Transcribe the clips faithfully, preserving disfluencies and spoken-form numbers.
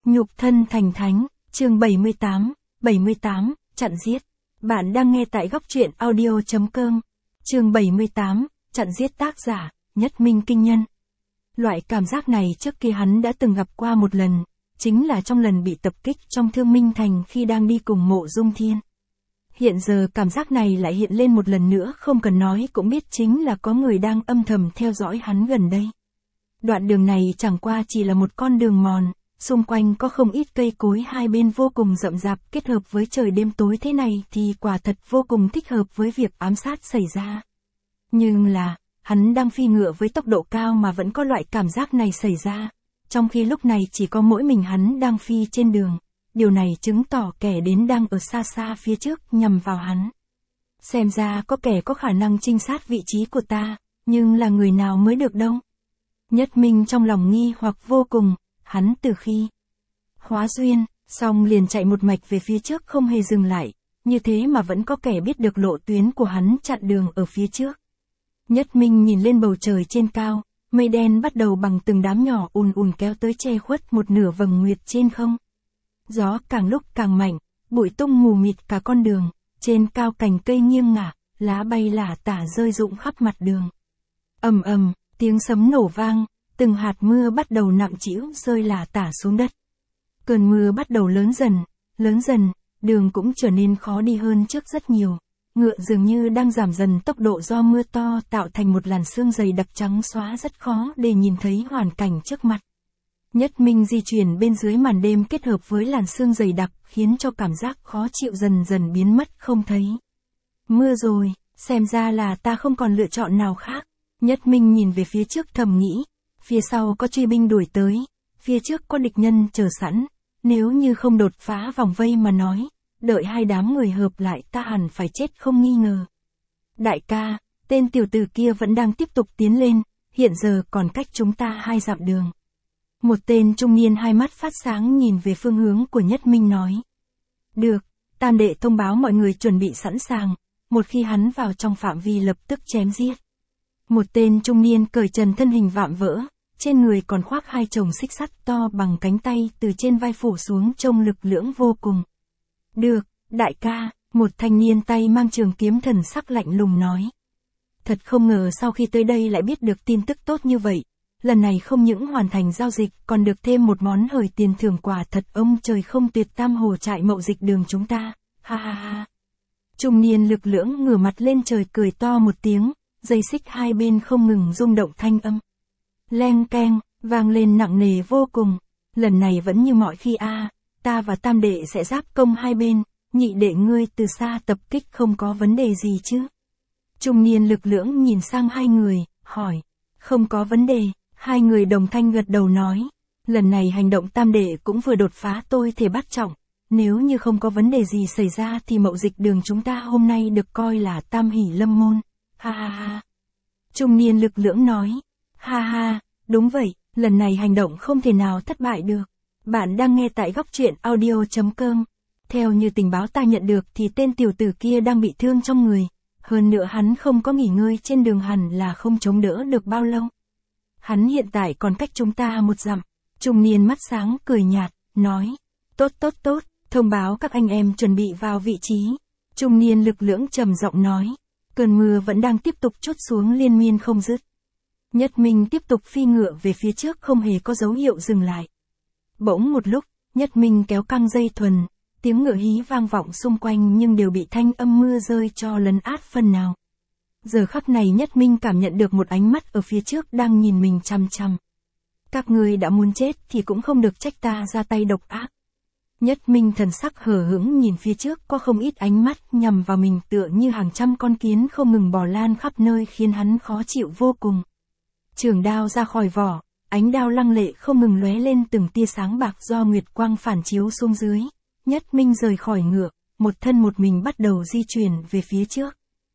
Nhục thân thành thánh, chương bảy mươi tám, bảy mươi tám, chặn giết. Bạn đang nghe tại góc truyện audio chấm com. Chương bảy mươi tám, chặn giết, tác giả, Nhất Minh Kinh Nhân. Loại cảm giác này trước kia hắn đã từng gặp qua một lần, chính là trong lần bị tập kích trong Thương Minh Thành khi đang đi cùng Mộ Dung Thiên. Hiện giờ cảm giác này lại hiện lên một lần nữa, không cần nói cũng biết chính là có người đang âm thầm theo dõi hắn gần đây. Đoạn đường này chẳng qua chỉ là một con đường mòn, xung quanh có không ít cây cối hai bên vô cùng rậm rạp, kết hợp với trời đêm tối thế này thì quả thật vô cùng thích hợp với việc ám sát xảy ra. Nhưng là, hắn đang phi ngựa với tốc độ cao mà vẫn có loại cảm giác này xảy ra, trong khi lúc này chỉ có mỗi mình hắn đang phi trên đường. Điều này chứng tỏ kẻ đến đang ở xa xa phía trước nhằm vào hắn. Xem ra có kẻ có khả năng trinh sát vị trí của ta, nhưng là người nào mới được đâu. Nhất Minh trong lòng nghi hoặc vô cùng, hắn từ khi hóa duyên, xong liền chạy một mạch về phía trước không hề dừng lại, như thế mà vẫn có kẻ biết được lộ tuyến của hắn chặn đường ở phía trước. Nhất Minh nhìn lên bầu trời trên cao, mây đen bắt đầu bằng từng đám nhỏ ùn ùn kéo tới che khuất một nửa vầng nguyệt trên không. Gió càng lúc càng mạnh, bụi tung mù mịt cả con đường, trên cao cành cây nghiêng ngả, lá bay lả tả rơi rụng khắp mặt đường. Ầm ầm, tiếng sấm nổ vang, từng hạt mưa bắt đầu nặng trĩu rơi lả tả xuống đất. Cơn mưa bắt đầu lớn dần, lớn dần, đường cũng trở nên khó đi hơn trước rất nhiều. Ngựa dường như đang giảm dần tốc độ do mưa to tạo thành một làn sương dày đặc trắng xóa, rất khó để nhìn thấy hoàn cảnh trước mặt. Nhất Minh di chuyển bên dưới màn đêm kết hợp với làn sương dày đặc khiến cho cảm giác khó chịu dần dần biến mất không thấy. Mưa rồi, xem ra là ta không còn lựa chọn nào khác. Nhất Minh nhìn về phía trước thầm nghĩ, phía sau có truy binh đuổi tới, phía trước có địch nhân chờ sẵn, nếu như không đột phá vòng vây mà nói, đợi hai đám người hợp lại ta hẳn phải chết không nghi ngờ. Đại ca, tên tiểu tử kia vẫn đang tiếp tục tiến lên, hiện giờ còn cách chúng ta hai dặm đường. Một tên trung niên hai mắt phát sáng nhìn về phương hướng của Nhất Minh nói. Được, tam đệ thông báo mọi người chuẩn bị sẵn sàng, một khi hắn vào trong phạm vi lập tức chém giết. Một tên trung niên cởi trần thân hình vạm vỡ, trên người còn khoác hai chồng xích sắt to bằng cánh tay từ trên vai phủ xuống trông lực lưỡng vô cùng. Được, đại ca, một thanh niên tay mang trường kiếm thần sắc lạnh lùng nói. Thật không ngờ sau khi tới đây lại biết được tin tức tốt như vậy. Lần này không những hoàn thành giao dịch còn được thêm một món hời tiền thưởng, quả thật ông trời không tuyệt, tam hồ trại mậu dịch đường chúng ta, ha ha ha. Trung niên lực lưỡng ngửa mặt lên trời cười to một tiếng, dây xích hai bên không ngừng rung động thanh âm. Leng keng, vang lên nặng nề vô cùng, lần này vẫn như mọi khi a, ta và tam đệ sẽ giáp công hai bên, nhị đệ ngươi từ xa tập kích không có vấn đề gì chứ. Trung niên lực lưỡng nhìn sang hai người, hỏi, không có vấn đề. Hai người đồng thanh gật đầu nói, lần này hành động tam đệ cũng vừa đột phá tôi thể bắt trọng, nếu như không có vấn đề gì xảy ra thì mậu dịch đường chúng ta hôm nay được coi là tam hỷ lâm môn, ha ha ha. Trung niên lực lưỡng nói, ha ha, đúng vậy, lần này hành động không thể nào thất bại được. Bạn đang nghe tại góc truyện audio chấm com. Theo như tình báo ta nhận được thì tên tiểu tử kia đang bị thương trong người, hơn nữa hắn không có nghỉ ngơi trên đường, hẳn là không chống đỡ được bao lâu. Hắn hiện tại còn cách chúng ta một dặm. Trung niên mắt sáng cười nhạt, nói, tốt tốt tốt, thông báo các anh em chuẩn bị vào vị trí. Trung niên lực lưỡng trầm giọng nói, cơn mưa vẫn đang tiếp tục trút xuống liên miên không dứt. Nhất Minh tiếp tục phi ngựa về phía trước không hề có dấu hiệu dừng lại. Bỗng một lúc, Nhất Minh kéo căng dây thuần, tiếng ngựa hí vang vọng xung quanh nhưng đều bị thanh âm mưa rơi cho lấn át phần nào. Giờ khắc này Nhất Minh cảm nhận được một ánh mắt ở phía trước đang nhìn mình chằm chằm. Các ngươi đã muốn chết thì cũng không được trách ta ra tay độc ác. Nhất Minh thần sắc hờ hững nhìn phía trước, có không ít ánh mắt nhằm vào mình tựa như hàng trăm con kiến không ngừng bò lan khắp nơi khiến hắn khó chịu vô cùng. Trường đao ra khỏi vỏ, ánh đao lăng lệ không ngừng lóe lên từng tia sáng bạc do nguyệt quang phản chiếu xuống dưới. Nhất Minh rời khỏi ngựa, một thân một mình bắt đầu di chuyển về phía trước.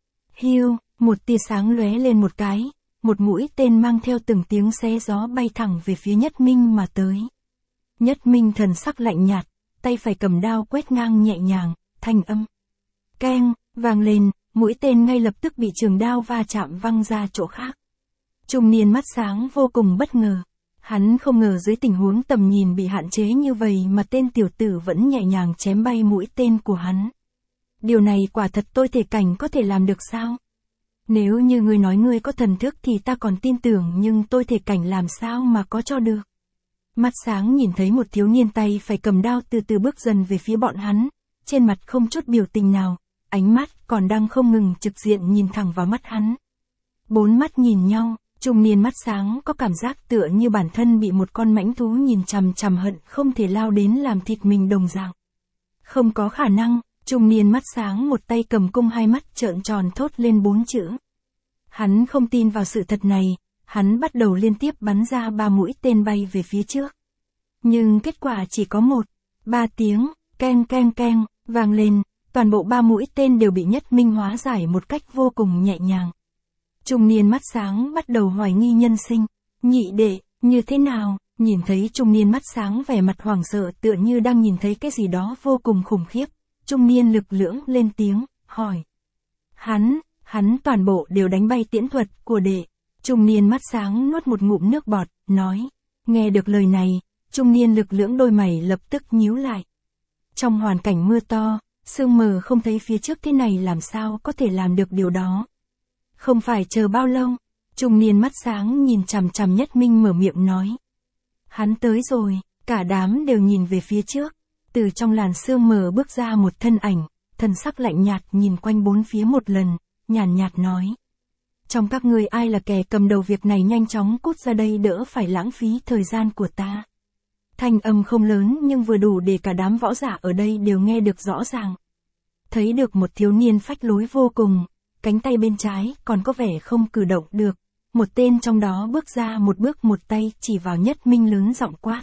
Hiu, một tia sáng lóe lên một cái, một mũi tên mang theo từng tiếng xé gió bay thẳng về phía Nhất Minh mà tới. Nhất Minh thần sắc lạnh nhạt, tay phải cầm đao quét ngang nhẹ nhàng, thanh âm keng vang lên, mũi tên ngay lập tức bị trường đao va chạm văng ra chỗ khác. Trung niên mắt sáng vô cùng bất ngờ, Hắn không ngờ dưới tình huống tầm nhìn bị hạn chế như vậy mà tên tiểu tử vẫn nhẹ nhàng chém bay mũi tên của hắn. Điều này quả thật tôi thể cảnh có thể làm được sao? Nếu như ngươi nói ngươi có thần thức thì ta còn tin tưởng, nhưng tôi thể cảnh làm sao mà có cho được. Mắt sáng nhìn thấy một thiếu niên tay phải cầm đao từ từ bước dần về phía bọn hắn, trên mặt không chút biểu tình nào, ánh mắt còn đang không ngừng trực diện nhìn thẳng vào mắt hắn. Bốn mắt nhìn nhau, trung niên mắt sáng có cảm giác tựa như bản thân bị một con mãnh thú nhìn chằm chằm hận không thể lao đến làm thịt mình đồng dạng. Không có khả năng, trung niên mắt sáng một tay cầm cung, hai mắt trợn tròn thốt lên bốn chữ. Hắn không tin vào sự thật này, hắn bắt đầu liên tiếp bắn ra ba mũi tên bay về phía trước. Nhưng kết quả chỉ có một, ba tiếng, keng keng keng, vang lên, toàn bộ ba mũi tên đều bị Nhất Minh hóa giải một cách vô cùng nhẹ nhàng. Trung niên mắt sáng bắt đầu hoài nghi nhân sinh, nhị đệ, như thế nào, nhìn thấy trung niên mắt sáng vẻ mặt hoảng sợ tựa như đang nhìn thấy cái gì đó vô cùng khủng khiếp, trung niên lực lưỡng lên tiếng, hỏi. Hắn, hắn toàn bộ đều đánh bay tiễn thuật của đệ. Trung niên mắt sáng nuốt một ngụm nước bọt, nói. Nghe được lời này, trung niên lực lưỡng đôi mày lập tức nhíu lại. Trong hoàn cảnh mưa to, sương mờ không thấy phía trước thế này làm sao có thể làm được điều đó. Không phải chờ bao lâu, trung niên mắt sáng nhìn chằm chằm Nhất Minh mở miệng nói. Hắn tới rồi, cả đám đều nhìn về phía trước, từ trong làn sương mờ bước ra một thân ảnh, thần sắc lạnh nhạt nhìn quanh bốn phía một lần, nhàn nhạt nói. Trong các ngươi ai là kẻ cầm đầu việc này, nhanh chóng cút ra đây đỡ phải lãng phí thời gian của ta. Thanh âm không lớn nhưng vừa đủ để cả đám võ giả ở đây đều nghe được rõ ràng. Thấy được một thiếu niên phách lối vô cùng, cánh tay bên trái còn có vẻ không cử động được, một tên trong đó bước ra một bước, một tay chỉ vào Nhất Minh lớn giọng quát.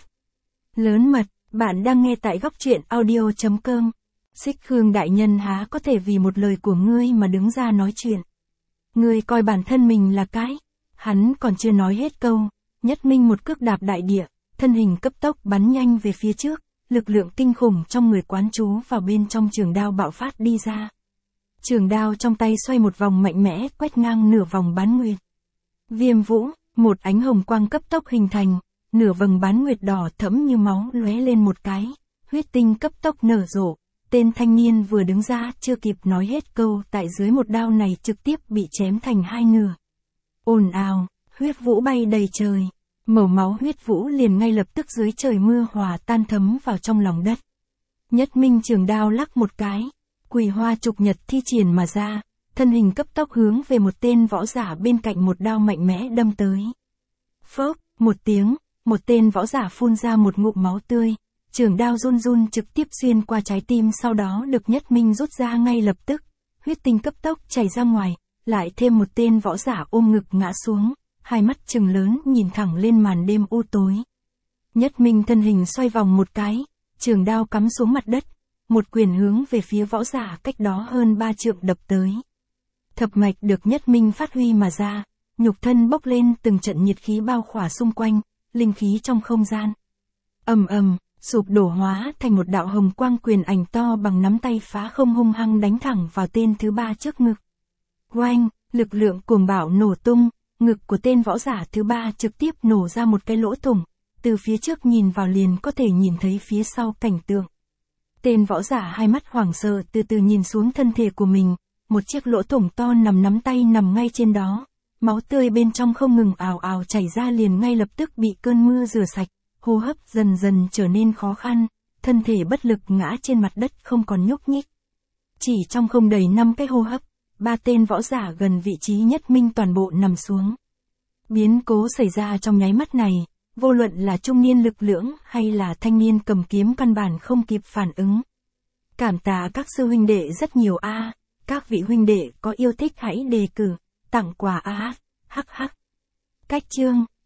Lớn mật, bạn đang nghe tại góc truyện audio chấm com. Xích Khương đại nhân há có thể vì một lời của ngươi mà đứng ra nói chuyện. Ngươi coi bản thân mình là cái. Hắn còn chưa nói hết câu, Nhất Minh một cước đạp đại địa, thân hình cấp tốc bắn nhanh về phía trước, lực lượng kinh khủng trong người quán trú vào bên trong trường đao bạo phát đi ra. Trường đao trong tay xoay một vòng mạnh mẽ, quét ngang nửa vòng bán nguyệt. Viêm vũ, một ánh hồng quang cấp tốc hình thành, nửa vầng bán nguyệt đỏ thẫm như máu lóe lên một cái, huyết tinh cấp tốc nở rộ. Tên thanh niên vừa đứng ra chưa kịp nói hết câu, tại dưới một đao này trực tiếp bị chém thành hai nửa. Ồn ào, huyết vũ bay đầy trời, màu máu huyết vũ liền ngay lập tức dưới trời mưa hòa tan thấm vào trong lòng đất. Nhất Minh trường đao lắc một cái, quỳ hoa trục nhật thi triển mà ra, thân hình cấp tốc hướng về một tên võ giả bên cạnh một đao mạnh mẽ đâm tới. Phốc, một tiếng, một tên võ giả phun ra một ngụm máu tươi. Trường đao run run trực tiếp xuyên qua trái tim, sau đó được Nhất Minh rút ra ngay lập tức, huyết tinh cấp tốc chảy ra ngoài, lại thêm một tên võ giả ôm ngực ngã xuống, hai mắt trừng lớn nhìn thẳng lên màn đêm u tối. Nhất Minh thân hình xoay vòng một cái, trường đao cắm xuống mặt đất, một quyền hướng về phía võ giả cách đó hơn ba trượng đập tới. Thập mạch được Nhất Minh phát huy mà ra, nhục thân bốc lên từng trận nhiệt khí bao khỏa xung quanh, linh khí trong không gian. Ầm ầm, sụp đổ hóa thành một đạo hồng quang, quyền ảnh to bằng nắm tay phá không hung hăng đánh thẳng vào tên thứ ba trước ngực. Oanh, lực lượng cuồng bạo nổ tung, ngực của tên võ giả thứ ba trực tiếp nổ ra một cái lỗ thủng, từ phía trước nhìn vào liền có thể nhìn thấy phía sau cảnh tượng. Tên võ giả hai mắt hoảng sợ từ từ nhìn xuống thân thể của mình, một chiếc lỗ thủng to nằm nắm tay nằm ngay trên đó, máu tươi bên trong không ngừng ào ào chảy ra, liền ngay lập tức bị cơn mưa rửa sạch. Hô hấp dần dần trở nên khó khăn, thân thể bất lực ngã trên mặt đất không còn nhúc nhích. Chỉ trong không đầy năm cái hô hấp, ba tên võ giả gần vị trí Nhất Minh toàn bộ nằm xuống. Biến cố xảy ra trong nháy mắt này, vô luận là trung niên lực lưỡng hay là thanh niên cầm kiếm căn bản không kịp phản ứng. Cảm tạ các sư huynh đệ rất nhiều a, các vị huynh đệ có yêu thích hãy đề cử, tặng quà a, hắc hắc. Cách chương